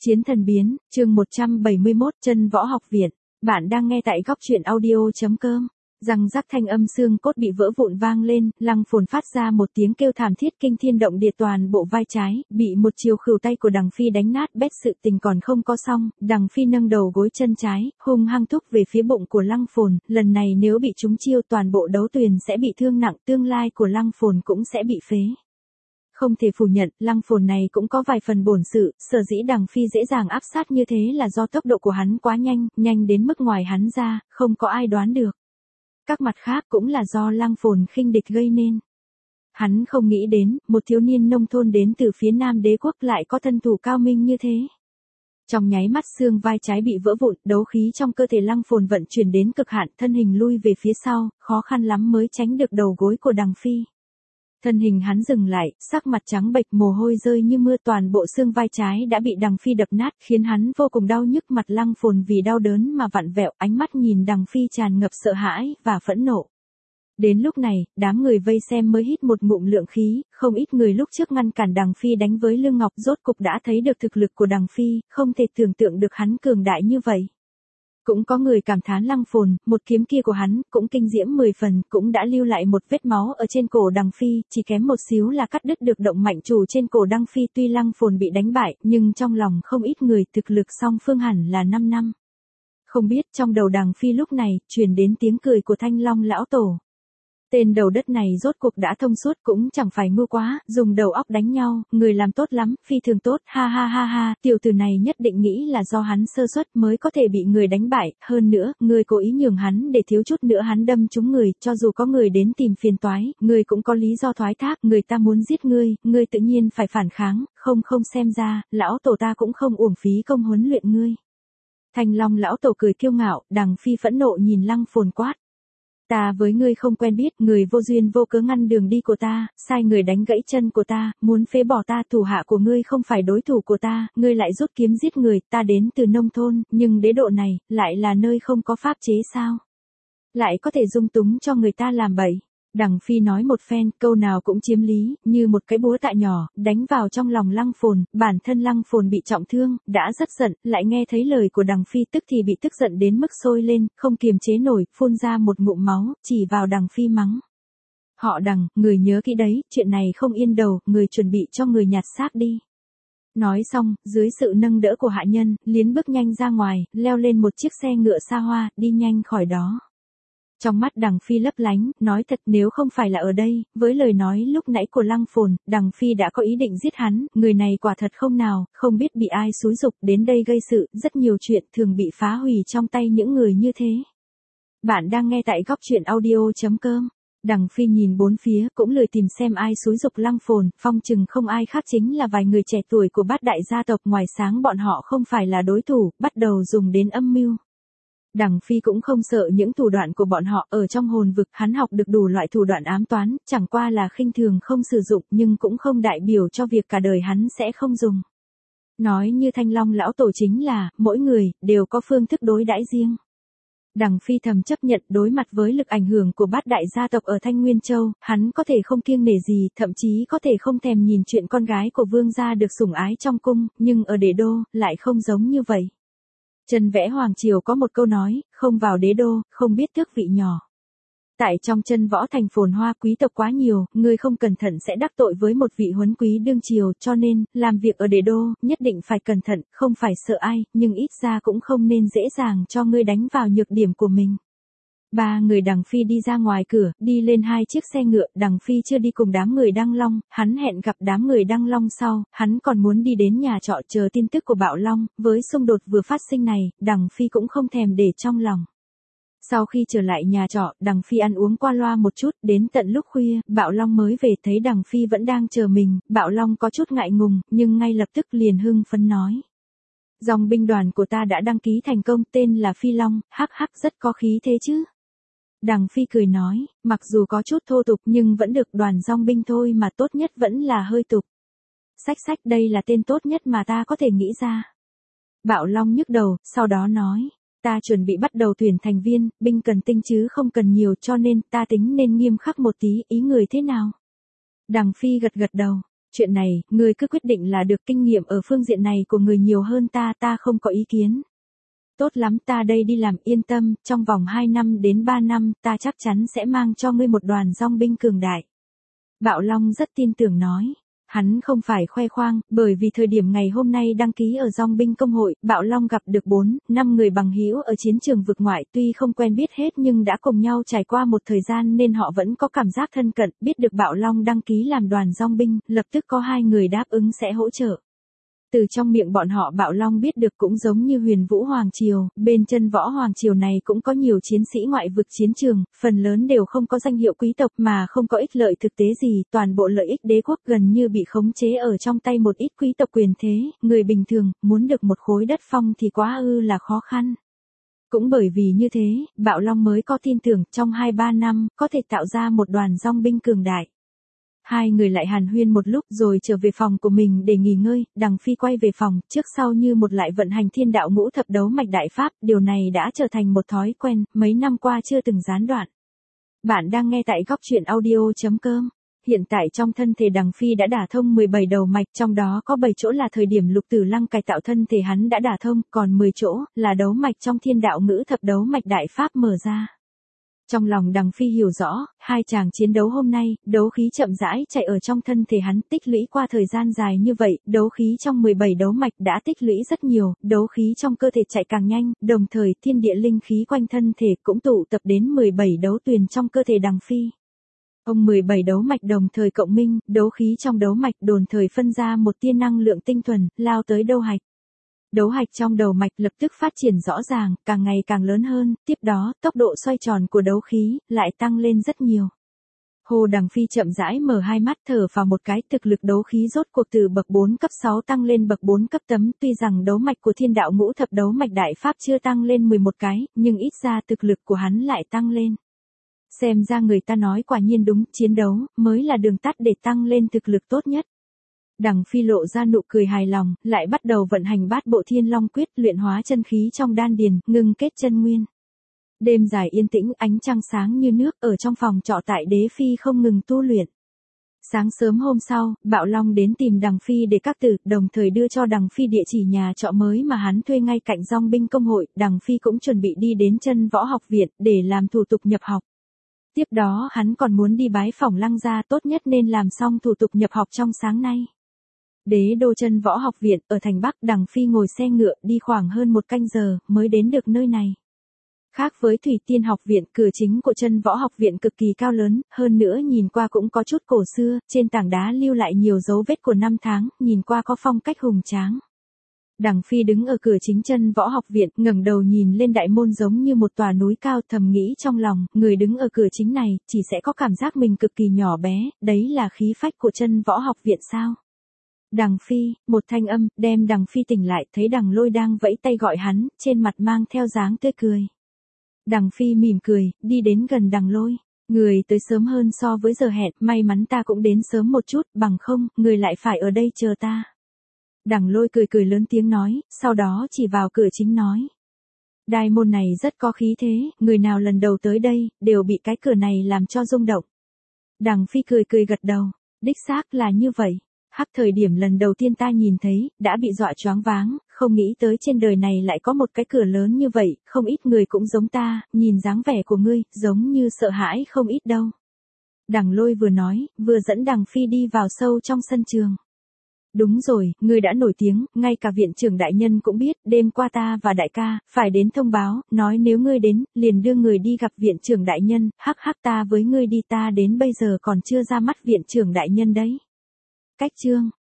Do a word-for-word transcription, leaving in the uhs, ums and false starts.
Chiến thần biến, chương một trăm bảy mươi mốt, chân võ học viện. Bạn đang nghe tại góc truyện audio chấm com. Răng rắc thanh âm xương cốt bị vỡ vụn vang lên, Lăng Phồn phát ra một tiếng kêu thảm thiết kinh thiên động địa, toàn bộ vai trái, bị một chiều khửu tay của Đằng Phi đánh nát bét. Sự tình còn không có xong, Đằng Phi nâng đầu gối chân trái, hung hăng thúc về phía bụng của Lăng Phồn, lần này nếu bị trúng chiêu toàn bộ đấu tuyền sẽ bị thương nặng, tương lai của Lăng Phồn cũng sẽ bị phế. Không thể phủ nhận, Lăng Phồn này cũng có vài phần bổn sự, sở dĩ Đằng Phi dễ dàng áp sát như thế là do tốc độ của hắn quá nhanh, nhanh đến mức ngoài hắn ra, không có ai đoán được. Các mặt khác cũng là do Lăng Phồn khinh địch gây nên. Hắn không nghĩ đến, một thiếu niên nông thôn đến từ phía Nam Đế quốc lại có thân thủ cao minh như thế. Trong nháy mắt xương vai trái bị vỡ vụn, đấu khí trong cơ thể Lăng Phồn vận chuyển đến cực hạn, thân hình lui về phía sau, khó khăn lắm mới tránh được đầu gối của Đằng Phi. Thân hình hắn dừng lại, sắc mặt trắng bệch, mồ hôi rơi như mưa, toàn bộ xương vai trái đã bị Đằng Phi đập nát, khiến hắn vô cùng đau nhức. Mặt Lăng Phồn vì đau đớn mà vặn vẹo, ánh mắt nhìn Đằng Phi tràn ngập sợ hãi và phẫn nộ. Đến lúc này, đám người vây xem mới hít một ngụm lượng khí, không ít người lúc trước ngăn cản Đằng Phi đánh với Lương Ngọc rốt cục đã thấy được thực lực của Đằng Phi, không thể tưởng tượng được hắn cường đại như vậy. Cũng có người cảm thán Lăng Phồn, một kiếm kia của hắn, cũng kinh diễm mười phần, cũng đã lưu lại một vết máu ở trên cổ Đằng Phi, chỉ kém một xíu là cắt đứt được động mạch chủ trên cổ Đằng Phi. Tuy Lăng Phồn bị đánh bại, nhưng trong lòng không ít người thực lực song phương hẳn là năm năm. Không biết trong đầu Đằng Phi lúc này, truyền đến tiếng cười của Thanh Long lão tổ. Tên đầu đất này rốt cuộc đã thông suốt, cũng chẳng phải ngu quá, dùng đầu óc đánh nhau, người làm tốt lắm, phi thường tốt, ha ha ha ha, tiểu tử này nhất định nghĩ là do hắn sơ suất mới có thể bị người đánh bại, hơn nữa, người cố ý nhường hắn để thiếu chút nữa hắn đâm trúng người, cho dù có người đến tìm phiền toái, người cũng có lý do thoái thác, người ta muốn giết ngươi, ngươi tự nhiên phải phản kháng, không không xem ra, lão tổ ta cũng không uổng phí công huấn luyện ngươi. Thanh Long lão tổ cười kiêu ngạo, Đằng Phi phẫn nộ nhìn Lăng Phồn quát. Ta với ngươi không quen biết, người vô duyên vô cớ ngăn đường đi của ta, sai người đánh gãy chân của ta, muốn phế bỏ ta, thủ hạ của ngươi không phải đối thủ của ta, ngươi lại rút kiếm giết người, ta đến từ nông thôn, nhưng đế độ này, lại là nơi không có pháp chế sao? Lại có thể dung túng cho người ta làm bậy. Đằng Phi nói một phen, câu nào cũng chiếm lý, như một cái búa tạ nhỏ, đánh vào trong lòng Lăng Phồn, bản thân Lăng Phồn bị trọng thương, đã rất giận, lại nghe thấy lời của Đằng Phi tức thì bị tức giận đến mức sôi lên, không kiềm chế nổi, phun ra một ngụm máu, chỉ vào Đằng Phi mắng. Họ Đằng, người nhớ kỹ đấy, chuyện này không yên đầu, người chuẩn bị cho người nhặt xác đi. Nói xong, dưới sự nâng đỡ của hạ nhân, liến bước nhanh ra ngoài, leo lên một chiếc xe ngựa xa hoa, đi nhanh khỏi đó. Trong mắt Đằng Phi lấp lánh, nói thật nếu không phải là ở đây, với lời nói lúc nãy của Lăng Phồn, Đằng Phi đã có ý định giết hắn, người này quả thật không nào, không biết bị ai xúi giục đến đây gây sự, rất nhiều chuyện thường bị phá hủy trong tay những người như thế. Bạn đang nghe tại góc truyện audio chấm com. Đằng Phi nhìn bốn phía, cũng lười tìm xem ai xúi giục Lăng Phồn, phong chừng không ai khác chính là vài người trẻ tuổi của bát đại gia tộc, ngoài sáng bọn họ không phải là đối thủ, bắt đầu dùng đến âm mưu. Đằng Phi cũng không sợ những thủ đoạn của bọn họ, ở trong hồn vực hắn học được đủ loại thủ đoạn ám toán, chẳng qua là khinh thường không sử dụng, nhưng cũng không đại biểu cho việc cả đời hắn sẽ không dùng. Nói như Thanh Long lão tổ chính là, mỗi người, đều có phương thức đối đãi riêng. Đằng Phi thầm chấp nhận đối mặt với lực ảnh hưởng của bát đại gia tộc ở Thanh Nguyên Châu, hắn có thể không kiêng nể gì, thậm chí có thể không thèm nhìn chuyện con gái của vương gia được sủng ái trong cung, nhưng ở đế đô, lại không giống như vậy. Trần Vẽ Hoàng Triều có một câu nói, không vào đế đô, không biết tước vị nhỏ. Tại trong chân võ thành phồn hoa, quý tộc quá nhiều, người không cẩn thận sẽ đắc tội với một vị huấn quý đương triều, cho nên, làm việc ở đế đô, nhất định phải cẩn thận, không phải sợ ai, nhưng ít ra cũng không nên dễ dàng cho ngươi đánh vào nhược điểm của mình. Ba người Đằng Phi đi ra ngoài cửa, đi lên hai chiếc xe ngựa, Đằng Phi chưa đi cùng đám người Đăng Long, hắn hẹn gặp đám người Đăng Long sau, hắn còn muốn đi đến nhà trọ chờ tin tức của Bạo Long, với xung đột vừa phát sinh này, Đằng Phi cũng không thèm để trong lòng. Sau khi trở lại nhà trọ, Đằng Phi ăn uống qua loa một chút, đến tận lúc khuya, Bạo Long mới về, thấy Đằng Phi vẫn đang chờ mình, Bạo Long có chút ngại ngùng, nhưng ngay lập tức liền hưng phấn nói. Dòng binh đoàn của ta đã đăng ký thành công, tên là Phi Long, hắc hắc rất có khí thế chứ. Đằng Phi cười nói, mặc dù có chút thô tục nhưng vẫn được, đoàn dòng binh thôi mà, tốt nhất vẫn là hơi tục. Sách sách, đây là tên tốt nhất mà ta có thể nghĩ ra. Bạo Long nhức đầu, sau đó nói, ta chuẩn bị bắt đầu tuyển thành viên, binh cần tinh chứ không cần nhiều, cho nên ta tính nên nghiêm khắc một tí, ý người thế nào? Đằng Phi gật gật đầu. chuyện này, ngươi cứ quyết định là được, kinh nghiệm ở phương diện này của người nhiều hơn ta, ta không có ý kiến. Tốt lắm, ta đây đi làm, yên tâm, trong vòng hai năm đến ba năm, ta chắc chắn sẽ mang cho ngươi một đoàn dòng binh cường đại. Bạo Long rất tin tưởng nói. Hắn không phải khoe khoang, bởi vì thời điểm ngày hôm nay đăng ký ở dòng binh công hội, Bạo Long gặp được bốn, năm người bằng hữu ở chiến trường vực ngoại, tuy không quen biết hết nhưng đã cùng nhau trải qua một thời gian nên họ vẫn có cảm giác thân cận, biết được Bạo Long đăng ký làm đoàn dòng binh, lập tức có hai người đáp ứng sẽ hỗ trợ. Từ trong miệng bọn họ Bạo Long biết được cũng giống như Huyền Vũ Hoàng Triều, bên chân Võ Hoàng Triều này cũng có nhiều chiến sĩ ngoại vực chiến trường, phần lớn đều không có danh hiệu quý tộc mà không có ích lợi thực tế gì, toàn bộ lợi ích đế quốc gần như bị khống chế ở trong tay một ít quý tộc quyền thế, người bình thường, muốn được một khối đất phong thì quá ư là khó khăn. Cũng bởi vì như thế, Bạo Long mới có tin tưởng trong hai ba năm có thể tạo ra một đoàn dòng binh cường đại. Hai người lại hàn huyên một lúc rồi trở về phòng của mình để nghỉ ngơi, Đằng Phi quay về phòng, trước sau như một lại vận hành thiên đạo ngũ thập đấu mạch đại pháp, điều này đã trở thành một thói quen, mấy năm qua chưa từng gián đoạn. Bạn đang nghe tại góc truyện audio chấm com. Hiện tại trong thân thể Đằng Phi đã đả thông mười bảy đầu mạch, trong đó có bảy chỗ là thời điểm Lục Tử Lăng cải tạo thân thể hắn đã đả thông, còn mười chỗ là đấu mạch trong thiên đạo ngũ thập đấu mạch đại pháp mở ra. Trong lòng Đằng Phi hiểu rõ, hai chàng chiến đấu hôm nay, đấu khí chậm rãi chạy ở trong thân thể hắn, tích lũy qua thời gian dài như vậy, đấu khí trong mười bảy đấu mạch đã tích lũy rất nhiều, đấu khí trong cơ thể chạy càng nhanh, đồng thời thiên địa linh khí quanh thân thể cũng tụ tập đến mười bảy đấu tuyền trong cơ thể Đằng Phi. Ông mười bảy đấu mạch đồng thời cộng minh, đấu khí trong đấu mạch đồn thời phân ra một tia năng lượng tinh thuần, lao tới đấu hạch. Đấu hạch trong đầu mạch lập tức phát triển rõ ràng, càng ngày càng lớn hơn, tiếp đó, tốc độ xoay tròn của đấu khí, lại tăng lên rất nhiều. Hồ Đằng Phi chậm rãi mở hai mắt thở vào một cái, thực lực đấu khí rốt cuộc từ bậc bốn cấp sáu tăng lên bậc bốn cấp tám, tuy rằng đấu mạch của thiên đạo ngũ thập đấu mạch đại pháp chưa tăng lên mười một cái, nhưng ít ra thực lực của hắn lại tăng lên. Xem ra người ta nói quả nhiên đúng, chiến đấu, mới là đường tắt để tăng lên thực lực tốt nhất. Đằng Phi lộ ra nụ cười hài lòng, lại bắt đầu vận hành bát bộ thiên long quyết, luyện hóa chân khí trong đan điền, ngưng kết chân nguyên. Đêm dài yên tĩnh, ánh trăng sáng như nước, ở trong phòng trọ tại Đế Phi không ngừng tu luyện. Sáng sớm hôm sau, Bạo Long đến tìm Đằng Phi để các tử, đồng thời đưa cho Đằng Phi địa chỉ nhà trọ mới mà hắn thuê ngay cạnh dòng binh công hội, Đằng Phi cũng chuẩn bị đi đến chân võ học viện, để làm thủ tục nhập học. Tiếp đó hắn còn muốn đi bái phỏng Lăng gia, tốt nhất nên làm xong thủ tục nhập học trong sáng nay. Đế đô chân võ học viện, ở thành Bắc, Đằng Phi ngồi xe ngựa, đi khoảng hơn một canh giờ, mới đến được nơi này. Khác với Thủy Tiên học viện, cửa chính của chân võ học viện cực kỳ cao lớn, hơn nữa nhìn qua cũng có chút cổ xưa, trên tảng đá lưu lại nhiều dấu vết của năm tháng, nhìn qua có phong cách hùng tráng. Đằng Phi đứng ở cửa chính chân võ học viện, ngẩng đầu nhìn lên đại môn giống như một tòa núi cao, thầm nghĩ trong lòng, người đứng ở cửa chính này, chỉ sẽ có cảm giác mình cực kỳ nhỏ bé, đấy là khí phách của chân võ học viện sao? Đằng Phi, một thanh âm, đem Đằng Phi tỉnh lại, thấy Đằng Lôi đang vẫy tay gọi hắn, trên mặt mang theo dáng tươi cười. Đằng Phi mỉm cười, đi đến gần Đằng Lôi. Người tới sớm hơn so với giờ hẹn, may mắn ta cũng đến sớm một chút, bằng không, người lại phải ở đây chờ ta. Đằng Lôi cười cười lớn tiếng nói, sau đó chỉ vào cửa chính nói. Đài môn này rất có khí thế, người nào lần đầu tới đây, đều bị cái cửa này làm cho rung động. Đằng Phi cười cười gật đầu, đích xác là như vậy. Hắc thời điểm lần đầu tiên ta nhìn thấy, đã bị dọa choáng váng, không nghĩ tới trên đời này lại có một cái cửa lớn như vậy, không ít người cũng giống ta, nhìn dáng vẻ của ngươi, giống như sợ hãi không ít đâu. Đằng Lôi vừa nói, vừa dẫn Đằng Phi đi vào sâu trong sân trường. Đúng rồi, ngươi đã nổi tiếng, ngay cả viện trưởng đại nhân cũng biết, đêm qua ta và đại ca, phải đến thông báo, nói nếu ngươi đến, liền đưa người đi gặp viện trưởng đại nhân, hắc hắc ta với ngươi đi, ta đến bây giờ còn chưa ra mắt viện trưởng đại nhân đấy. Cách chương